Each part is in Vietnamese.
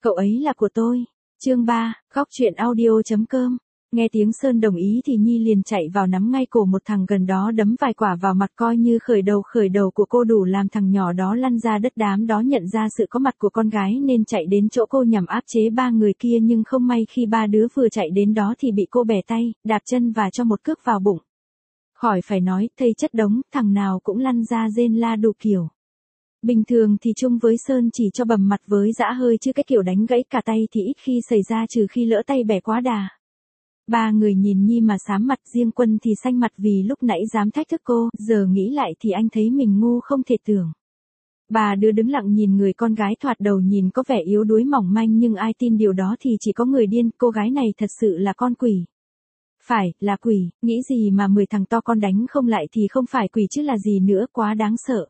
Cậu ấy là của tôi. Chương 3, góc truyện audio.com. Nghe tiếng Sơn đồng ý thì Nhi liền chạy vào nắm ngay cổ một thằng gần đó đấm vài quả vào mặt coi như khởi đầu của cô đủ làm thằng nhỏ đó lăn ra đất. Đám đó nhận ra sự có mặt của con gái nên chạy đến chỗ cô nhằm áp chế ba người kia, nhưng không may khi ba đứa vừa chạy đến đó thì bị cô bẻ tay, đạp chân và cho một cước vào bụng. Khỏi phải nói, thây chất đống, thằng nào cũng lăn ra rên la đủ kiểu. Bình thường thì chung với Sơn chỉ cho bầm mặt với dã hơi, chứ cái kiểu đánh gãy cả tay thì ít khi xảy ra, trừ khi lỡ tay bẻ quá đà. Ba người nhìn Nhi mà xám mặt, riêng Quân thì xanh mặt vì lúc nãy dám thách thức cô, giờ nghĩ lại thì anh thấy mình ngu không thể tưởng. Ba đứa đứng lặng nhìn người con gái thoạt đầu nhìn có vẻ yếu đuối mỏng manh, nhưng ai tin điều đó thì chỉ có người điên, cô gái này thật sự là con quỷ. Phải, là quỷ, nghĩ gì mà 10 thằng to con đánh không lại thì không phải quỷ chứ là gì nữa, quá đáng sợ.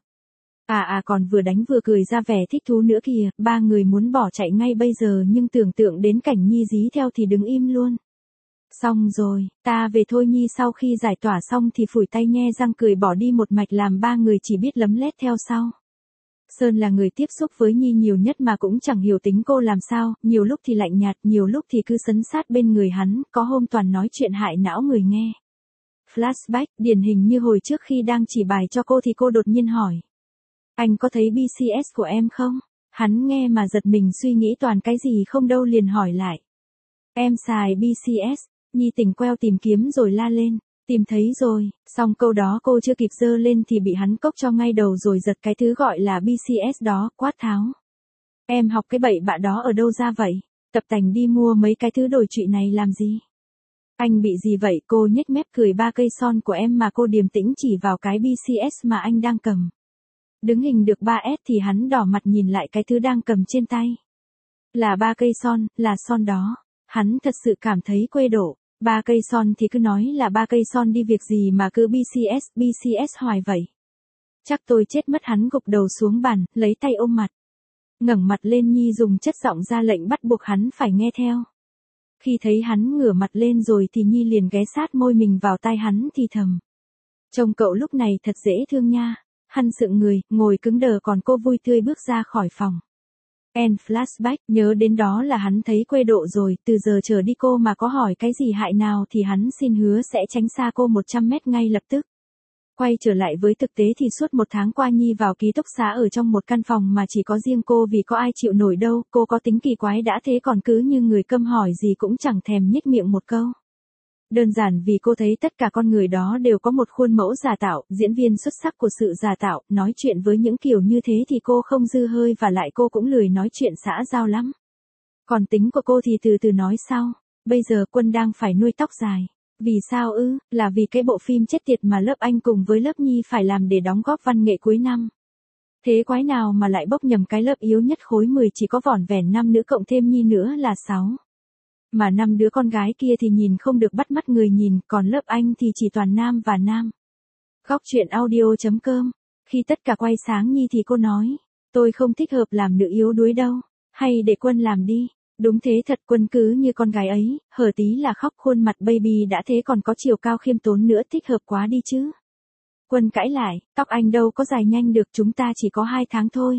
Còn vừa đánh vừa cười ra vẻ thích thú nữa kìa, ba người muốn bỏ chạy ngay bây giờ nhưng tưởng tượng đến cảnh Nhi dí theo thì đứng im luôn. Xong rồi, ta về thôi Nhi sau khi giải tỏa xong thì phủi tay nhe răng cười bỏ đi một mạch, làm ba người chỉ biết lấm lét theo sau. Sơn là người tiếp xúc với Nhi nhiều nhất mà cũng chẳng hiểu tính cô làm sao, nhiều lúc thì lạnh nhạt, nhiều lúc thì cứ sấn sát bên người hắn, có hôm toàn nói chuyện hại não người nghe. Flashback, điển hình như hồi trước khi đang chỉ bài cho cô thì cô đột nhiên hỏi. Anh có thấy BCS của em không? Hắn nghe mà giật mình, suy nghĩ toàn cái gì không đâu liền hỏi lại. Em xài BCS, Nhi tỉnh queo tìm kiếm rồi la lên. Tìm thấy rồi, xong câu đó cô chưa kịp giơ lên thì bị hắn cốc cho ngay đầu rồi giật cái thứ gọi là BCS đó, quát tháo. Em học cái bậy bạ đó ở đâu ra vậy? Tập tành đi mua mấy cái thứ đồi trụy này làm gì? Anh bị gì vậy? Cô nhếch mép cười, 3 cây son của em mà. Cô điềm tĩnh chỉ vào cái BCS mà anh đang cầm. Đứng hình được 3S thì hắn đỏ mặt nhìn lại cái thứ đang cầm trên tay. Là 3 cây son, là son đó. Hắn thật sự cảm thấy quê độ. 3 cây son thì cứ nói là 3 cây son đi, việc gì mà cứ BCS hoài vậy. Chắc tôi chết mất. Hắn gục đầu xuống bàn, lấy tay ôm mặt. Ngẩng mặt lên, Nhi dùng chất giọng ra lệnh bắt buộc hắn phải nghe theo. Khi thấy hắn ngửa mặt lên rồi thì Nhi liền ghé sát môi mình vào tai hắn thì thầm. Trông cậu lúc này thật dễ thương nha. Hắn sững người, ngồi cứng đờ, còn cô vui tươi bước ra khỏi phòng. Flashback, nhớ đến đó là hắn thấy quê độ rồi, từ giờ trở đi cô mà có hỏi cái gì hại nào thì hắn xin hứa sẽ tránh xa cô 100 mét ngay lập tức. Quay trở lại với thực tế thì suốt 1 tháng qua Nhi vào ký túc xá ở trong một căn phòng mà chỉ có riêng cô, vì có ai chịu nổi đâu, cô có tính kỳ quái đã thế còn cứ như người câm, hỏi gì cũng chẳng thèm nhếch miệng một câu. Đơn giản vì cô thấy tất cả con người đó đều có một khuôn mẫu giả tạo, diễn viên xuất sắc của sự giả tạo, nói chuyện với những kiểu như thế thì cô không dư hơi, và lại cô cũng lười nói chuyện xã giao lắm. Còn tính của cô thì từ từ nói sau. Bây giờ Quân đang phải nuôi tóc dài. Vì sao ư? Là vì cái bộ phim chết tiệt mà lớp anh cùng với lớp Nhi phải làm để đóng góp văn nghệ cuối năm. Thế quái nào mà lại bốc nhầm cái lớp yếu nhất khối 10 chỉ có vỏn vẹn 5 nữ cộng thêm Nhi nữa là 6. Mà 5 đứa con gái kia thì nhìn không được bắt mắt người nhìn, còn lớp anh thì chỉ toàn nam và nam. Góc truyện audio.com. Khi tất cả quay sáng Nhi thì cô nói, tôi không thích hợp làm nữ yếu đuối đâu, hay để Quân làm đi. Đúng thế thật, Quân cứ như con gái ấy, hở tí là khóc, khuôn mặt baby đã thế còn có chiều cao khiêm tốn nữa, thích hợp quá đi chứ. Quân cãi lại, tóc anh đâu có dài nhanh được, chúng ta chỉ có 2 tháng thôi.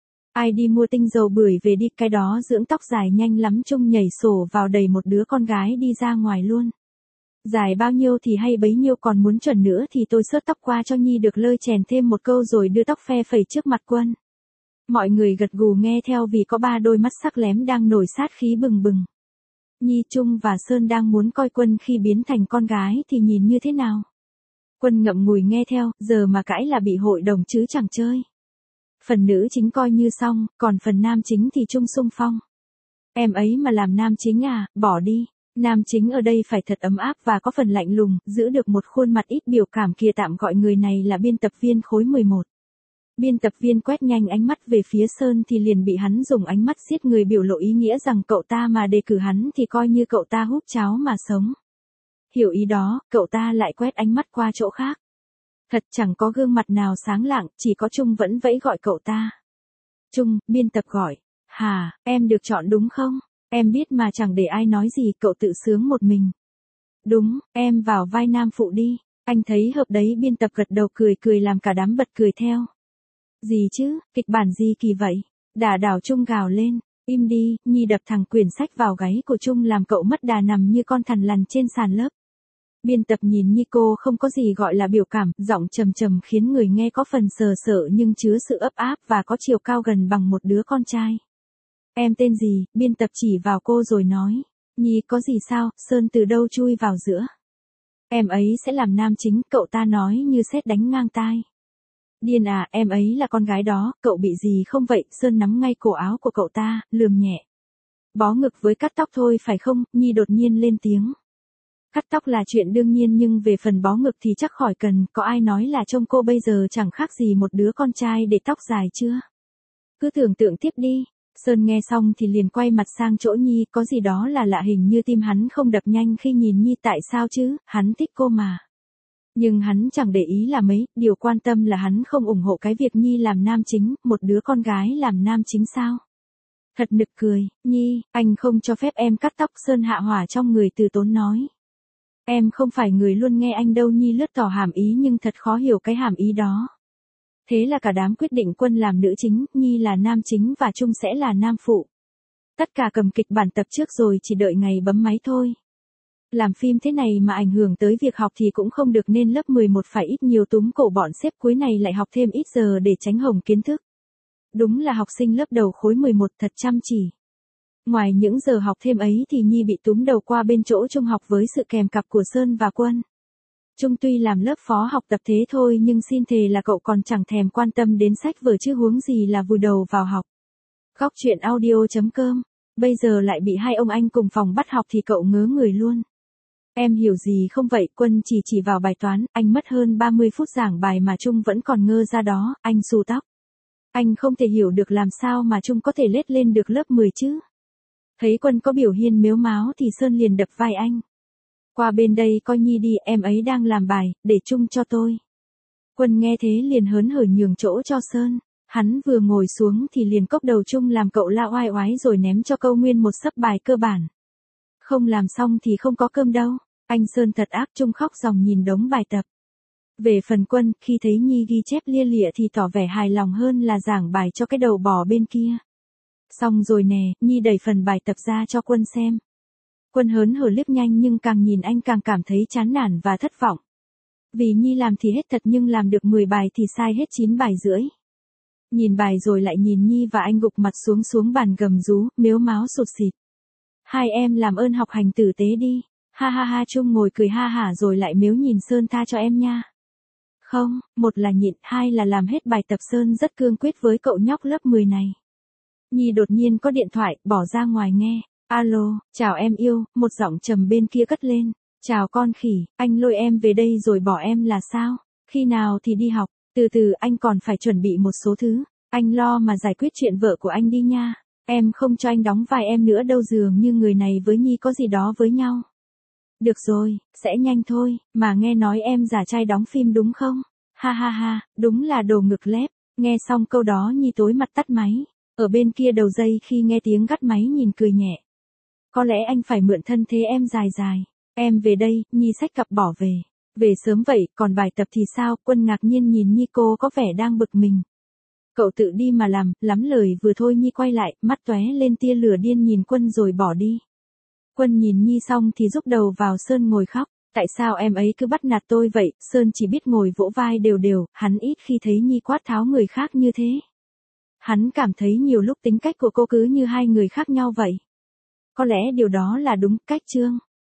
Ai đi mua tinh dầu bưởi về đi, cái đó dưỡng tóc dài nhanh lắm. Trung nhảy sổ vào đẩy một đứa con gái đi ra ngoài luôn. Dài bao nhiêu thì hay bấy nhiêu, còn muốn chuẩn nữa thì tôi sớt tóc qua cho Nhi được lơi chèn thêm một câu rồi đưa tóc phe phẩy trước mặt Quân. Mọi người gật gù nghe theo vì có 3 đôi mắt sắc lém đang nổi sát khí bừng bừng. Nhi, Trung và Sơn đang muốn coi Quân khi biến thành con gái thì nhìn như thế nào. Quân ngậm ngùi nghe theo, giờ mà cãi là bị hội đồng chứ chẳng chơi. Phần nữ chính coi như xong, còn phần nam chính thì Trung xung phong. Em ấy mà làm nam chính à, bỏ đi. Nam chính ở đây phải thật ấm áp và có phần lạnh lùng, giữ được một khuôn mặt ít biểu cảm kia. Tạm gọi người này là biên tập viên khối 11. Biên tập viên quét nhanh ánh mắt về phía Sơn thì liền bị hắn dùng ánh mắt giết người biểu lộ ý nghĩa rằng cậu ta mà đề cử hắn thì coi như cậu ta húp cháo mà sống. Hiểu ý đó, cậu ta lại quét ánh mắt qua chỗ khác. Thật chẳng có gương mặt nào sáng lạng, chỉ có Trung vẫn vẫy gọi cậu ta. Trung, biên tập gọi. Hà, em được chọn đúng không? Em biết mà chẳng để ai nói gì, cậu tự sướng một mình. Đúng, em vào vai nam phụ đi. Anh thấy hợp đấy. Biên tập gật đầu cười cười làm cả đám bật cười theo. Gì chứ, kịch bản gì kỳ vậy? Đả đảo Trung gào lên. Im đi, Nhi đập thẳng quyển sách vào gáy của Trung làm cậu mất đà nằm như con thằn lằn trên sàn lớp. Biên tập nhìn Nhi, cô không có gì gọi là biểu cảm, giọng trầm trầm khiến người nghe có phần sờ sợ nhưng chứa sự ấp áp và có chiều cao gần bằng một đứa con trai. Em tên gì? Biên tập chỉ vào cô rồi nói. Nhi, có gì sao? Sơn từ đâu chui vào giữa. Em ấy sẽ làm nam chính, cậu ta nói như sét đánh ngang tai. Điên à, em ấy là con gái đó, cậu bị gì không vậy? Sơn nắm ngay cổ áo của cậu ta, lườm nhẹ. Bó ngực với cắt tóc thôi phải không? Nhi đột nhiên lên tiếng. Cắt tóc là chuyện đương nhiên nhưng về phần bó ngực thì chắc khỏi cần, có ai nói là trông cô bây giờ chẳng khác gì một đứa con trai để tóc dài chưa? Cứ tưởng tượng tiếp đi. Sơn nghe xong thì liền quay mặt sang chỗ Nhi, có gì đó là lạ, hình như tim hắn không đập nhanh khi nhìn Nhi. Tại sao chứ, hắn thích cô mà. Nhưng hắn chẳng để ý là mấy, điều quan tâm là hắn không ủng hộ cái việc Nhi làm nam chính, một đứa con gái làm nam chính sao. Thật nực cười. Nhi, anh không cho phép em cắt tóc. Sơn hạ hỏa trong người từ tốn nói. Em không phải người luôn nghe anh đâu. Nhi lướt tỏ hàm ý nhưng thật khó hiểu cái hàm ý đó. Thế là cả đám quyết định Quân làm nữ chính, Nhi là nam chính và Trung sẽ là nam phụ. Tất cả cầm kịch bản tập trước rồi, chỉ đợi ngày bấm máy thôi. Làm phim thế này mà ảnh hưởng tới việc học thì cũng không được, nên lớp 11 phải ít nhiều túm cổ bọn xếp cuối này lại học thêm ít giờ để tránh hỏng kiến thức. Đúng là học sinh lớp đầu khối 11 thật chăm chỉ. Ngoài những giờ học thêm ấy thì Nhi bị túm đầu qua bên chỗ Trung học với sự kèm cặp của Sơn và Quân. Trung tuy làm lớp phó học tập thế thôi nhưng xin thề là cậu còn chẳng thèm quan tâm đến sách vở chứ huống gì là vùi đầu vào học. Góc truyện audio.com. Bây giờ lại bị hai ông anh cùng phòng bắt học thì cậu ngớ người luôn. Em hiểu gì không vậy? Quân chỉ vào bài toán, anh mất hơn 30 phút giảng bài mà Trung vẫn còn ngơ ra đó, anh xù tóc. Anh không thể hiểu được làm sao mà Trung có thể lết lên được lớp 10 chứ. Thấy Quân có biểu hiện mếu máo thì Sơn liền đập vai anh. Qua bên đây coi Nhi đi, em ấy đang làm bài, để Trung cho tôi. Quân nghe thế liền hớn hở nhường chỗ cho Sơn. Hắn vừa ngồi xuống thì liền cốc đầu Trung làm cậu la oai oái rồi ném cho câu nguyên một xấp bài cơ bản. Không làm xong thì không có cơm đâu. Anh Sơn thật ác. Trung khóc ròng nhìn đống bài tập. Về phần Quân, khi thấy Nhi ghi chép lia lịa thì tỏ vẻ hài lòng hơn là giảng bài cho cái đầu bò bên kia. Xong rồi nè, Nhi đẩy phần bài tập ra cho Quân xem. Quân hớn hở liếc nhanh nhưng càng nhìn anh càng cảm thấy chán nản và thất vọng. Vì Nhi làm thì hết thật nhưng làm được 10 bài thì sai hết 9 bài rưỡi. Nhìn bài rồi lại nhìn Nhi và anh gục mặt xuống bàn gầm rú, mếu máo sụt sịt. Hai em làm ơn học hành tử tế đi. Ha ha ha. Trung ngồi cười ha hả rồi lại mếu nhìn Sơn, tha cho em nha. Không, một là nhịn, hai là làm hết bài tập. Sơn rất cương quyết với cậu nhóc lớp 10 này. Nhi đột nhiên có điện thoại, bỏ ra ngoài nghe. Alo, chào em yêu, một giọng trầm bên kia cất lên. Chào con khỉ, anh lôi em về đây rồi bỏ em là sao? Khi nào thì đi học? Từ từ, anh còn phải chuẩn bị một số thứ. Anh lo mà giải quyết chuyện vợ của anh đi nha. Em không cho anh đóng vai em nữa đâu, dường như người này với Nhi có gì đó với nhau. Được rồi, sẽ nhanh thôi, mà nghe nói em giả trai đóng phim đúng không? Ha ha ha, đúng là đồ ngực lép. Nghe xong câu đó Nhi tối mặt tắt máy. Ở bên kia đầu dây khi nghe tiếng gắt máy nhìn cười nhẹ. Có lẽ anh phải mượn thân thế em dài dài. Em về đây. Nhi xách cặp bỏ về. Về sớm vậy, còn bài tập thì sao? Quân ngạc nhiên nhìn Nhi, cô có vẻ đang bực mình. Cậu tự đi mà làm, lắm lời vừa thôi. Nhi quay lại, mắt tóe lên tia lửa điên nhìn Quân rồi bỏ đi. Quân nhìn Nhi xong thì rúc đầu vào Sơn ngồi khóc. Tại sao em ấy cứ bắt nạt tôi vậy? Sơn chỉ biết ngồi vỗ vai đều đều, hắn ít khi thấy Nhi quát tháo người khác như thế. Hắn cảm thấy nhiều lúc tính cách của cô cứ như hai người khác nhau vậy. Có lẽ điều đó là đúng cách Trương.